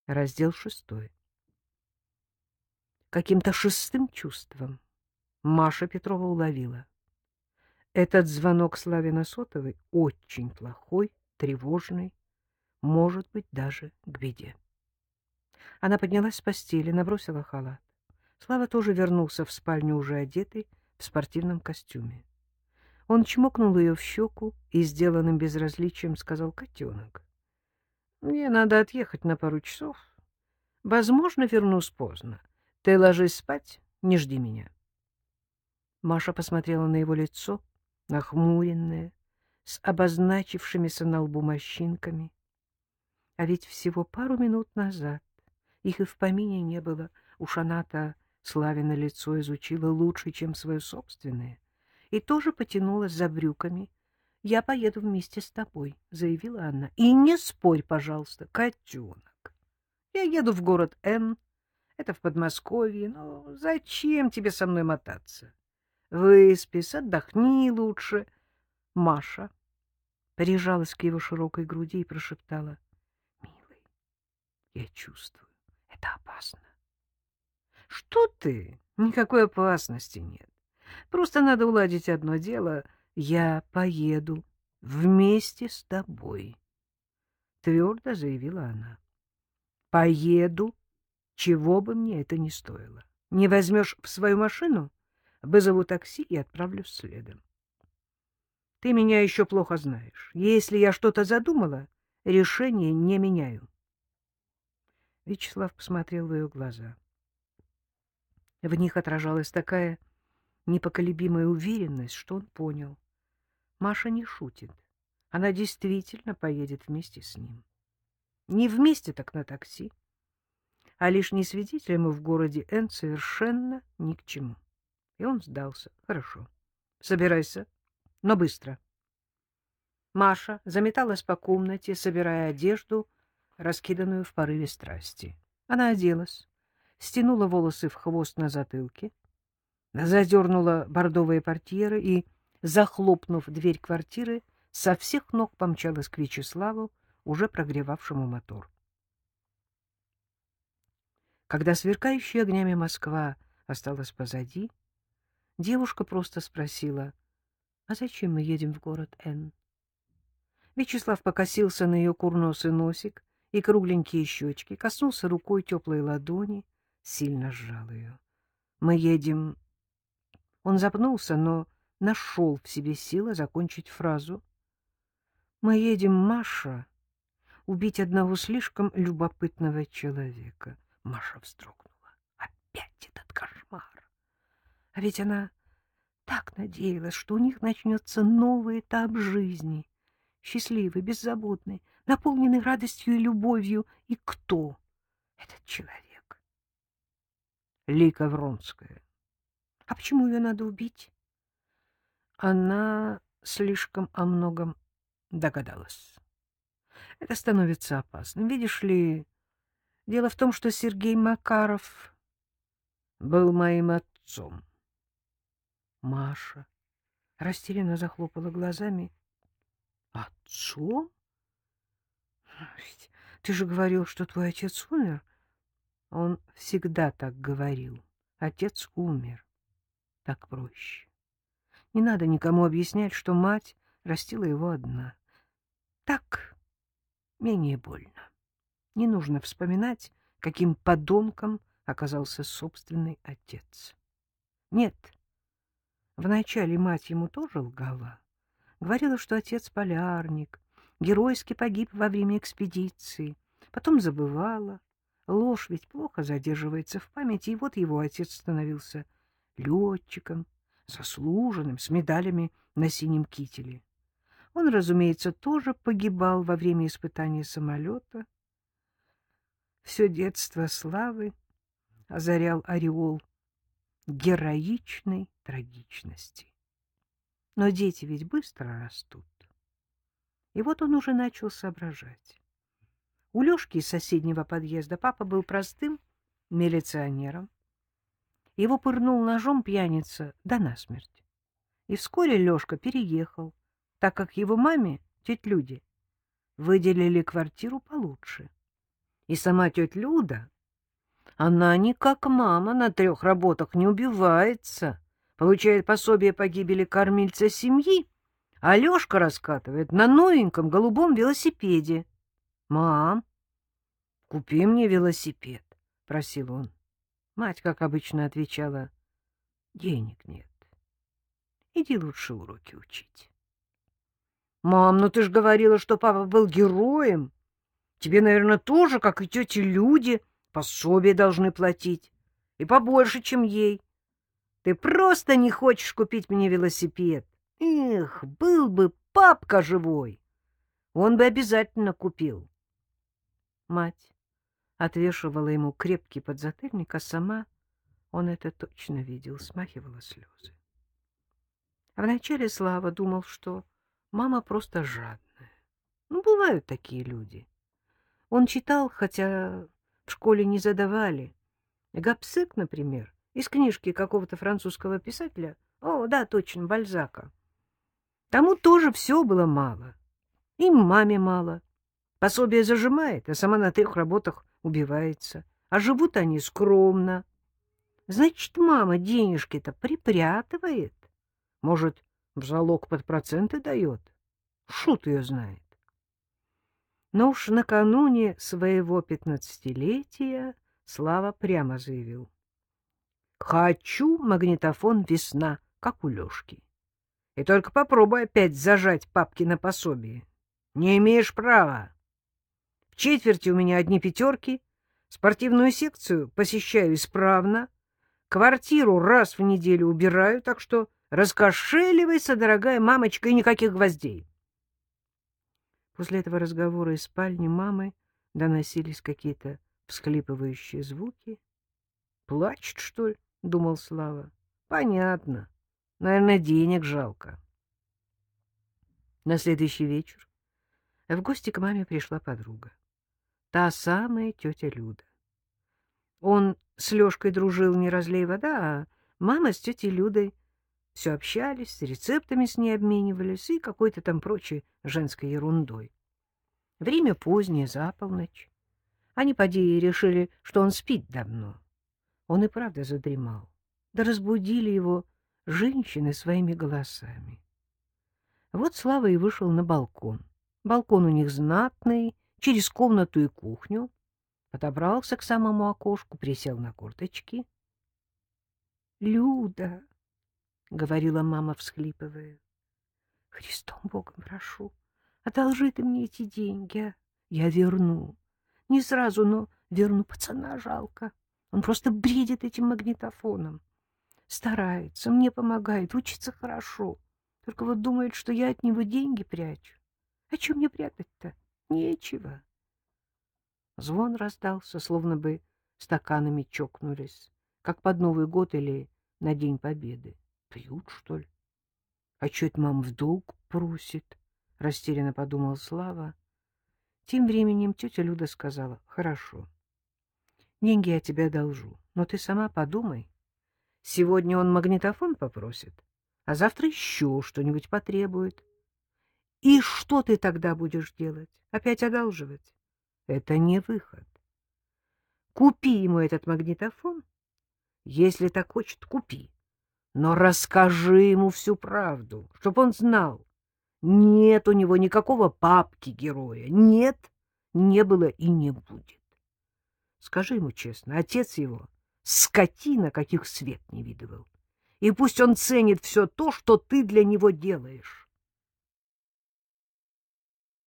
Раздел 6. Каким-то шестым чувством Маша Петрова уловила. Этот звонок Славе сотовой очень плохой, тревожный, может быть, даже к беде. Она поднялась с постели, набросила халат. Слава тоже вернулся в спальню уже одетый, в спортивном костюме. Он чмокнул ее в щеку и сделанным безразличием сказал: «Котенок, мне надо отъехать на пару часов. Возможно, вернусь поздно. Ты ложись спать, не жди меня». Маша посмотрела на его лицо, нахмуренное, с обозначившимися на лбу морщинками. А ведь всего пару минут назад их и в помине не было. Уж она-то Славино лицо изучила лучше, чем свое собственное, и тоже потянулась за брюками. «Я поеду вместе с тобой», — заявила она. «И не спорь, пожалуйста, котенок. Я еду в город Н, это в Подмосковье, но зачем тебе со мной мотаться? Выспись, отдохни лучше». Маша прижалась к его широкой груди и прошептала: «Милый, я чувствую, это опасно». «Что ты? Никакой опасности нет. Просто надо уладить одно дело. Я поеду вместе с тобой», — твердо заявила она. «Поеду, чего бы мне это ни стоило. Не возьмешь в свою машину — вызову такси и отправлюсь следом. Ты меня еще плохо знаешь. Если я что-то задумала, решение не меняю». Вячеслав посмотрел в ее глаза. В них отражалась такая непоколебимая уверенность, что он понял. Маша не шутит. Она действительно поедет вместе с ним. Не вместе, так на такси. А лишний свидетель ему в городе Н совершенно ни к чему. И он сдался. «Хорошо. Собирайся, но быстро». Маша заметалась по комнате, собирая одежду, раскиданную в порыве страсти. Она оделась, стянула волосы в хвост на затылке, задернула бордовые портьеры и, захлопнув дверь квартиры, со всех ног помчалась к Вячеславу, уже прогревавшему мотор. Когда сверкающая огнями Москва осталась позади, девушка просто спросила: «А зачем мы едем в город Н?» Вячеслав покосился на ее курносый носик и кругленькие щечки, коснулся рукой теплой ладони, сильно сжал ее. «Мы едем...» Он запнулся, но нашел в себе силы закончить фразу. «Мы едем, Маша, убить одного слишком любопытного человека». Маша вздрогнула. Опять этот кошмар. А ведь она так надеялась, что у них начнется новый этап жизни. Счастливый, беззаботный, наполненный радостью и любовью. И кто этот человек? Лика Вронская. А почему ее надо убить? Она слишком о многом догадалась. Это становится опасным. Видишь ли, дело в том, что Сергей Макаров был моим отцом. Маша растерянно захлопала глазами. Отцом? Ведь ты же говорил, что твой отец умер. Он всегда так говорил. Отец умер. Так проще. Не надо никому объяснять, что мать растила его одна. Так менее больно. Не нужно вспоминать, каким подонком оказался собственный отец. Нет, вначале мать ему тоже лгала. Говорила, что отец полярник, геройски погиб во время экспедиции. Потом забывала. Ложь ведь плохо задерживается в памяти, и вот его отец становился летчиком, заслуженным, с медалями на синем кителе. Он, разумеется, тоже погибал во время испытания самолета. Все детство Славы озарял ореол героичной трагичности. Но дети ведь быстро растут. И вот он уже начал соображать. У Лёшки из соседнего подъезда папа был простым милиционером. Его пырнул ножом пьяница да насмерть. И вскоре Лёшка переехал, так как его маме, тете Люде, выделили квартиру получше. И сама тетя Люда, она не как мама на 3 работах не убивается, получает пособие по гибели кормильца семьи, а Лёшка раскатывает на новеньком голубом велосипеде. — Мам, купи мне велосипед, — просил он. Мать, как обычно, отвечала: — денег нет. Иди лучше уроки учить. — Мам, ну ты ж говорила, что папа был героем. Тебе, наверное, тоже, как и тете Люде, пособие должны платить. И побольше, чем ей. Ты просто не хочешь купить мне велосипед. Эх, был бы папка живой, он бы обязательно купил. Мать отвешивала ему крепкий подзатыльник, а сама, он это точно видел, смахивала слезы. А вначале Слава думал, что мама просто жадная. Ну, бывают такие люди. Он читал, хотя в школе не задавали. Гобсек, например, из книжки какого-то французского писателя, о, да, точно, Бальзака. Тому тоже все было мало. И маме мало. Пособие зажимает, а сама на 3 работах убивается. А живут они скромно. Значит, мама денежки-то припрятывает. Может, в залог под проценты дает. Шут ее знает. Но уж накануне своего 15-летия Слава прямо заявил: «Хочу магнитофон «Весна», как у Лёшки. И только попробуй опять зажать папки на пособие. Не имеешь права. В четверти у меня одни 5, спортивную секцию посещаю исправно, квартиру раз в неделю убираю, так что раскошеливайся, дорогая мамочка, и никаких гвоздей». После этого разговора из спальни мамы доносились какие-то всхлипывающие звуки. «Плачет, что ли?» — думал Слава. «Понятно. Наверное, денег жалко». На следующий вечер в гости к маме пришла подруга. Та самая тетя Люда. Он с Лёшкой дружил, не разлей вода, а мама с тетей Людой все общались, рецептами с ней обменивались и какой-то там прочей женской ерундой. Время позднее, за полночь. Они, поди, решили, что он спит давно. Он и правда задремал. Да разбудили его женщины своими голосами. Вот Слава и вышел на балкон. Балкон у них знатный, через комнату и кухню. Подобрался к самому окошку, присел на корточки. — Люда, — говорила мама, всхлипывая, — Христом Богом прошу, одолжи ты мне эти деньги, а? Я верну. Не сразу, но верну. Пацана жалко. Он просто бредит этим магнитофоном. Старается, мне помогает, учится хорошо. Только вот думает, что я от него деньги прячу. А чем мне прятать-то? Нечего. Звон раздался, словно бы стаканами чокнулись, как под Новый год или на День Победы. Пьют, что ли? А чё это мама в долг просит? Растерянно подумал Слава. Тем временем тетя Люда сказала: хорошо, деньги я тебе одолжу, но ты сама подумай. Сегодня он магнитофон попросит, а завтра еще что-нибудь потребует. И что ты тогда будешь делать? Опять одалживать? Это не выход. Купи ему этот магнитофон. Если так хочет, купи. Но расскажи ему всю правду, чтоб он знал. Нет у него никакого папки-героя. Нет, не было и не будет. Скажи ему честно, отец его — скотина, каких свет не видывал. И пусть он ценит все то, что ты для него делаешь.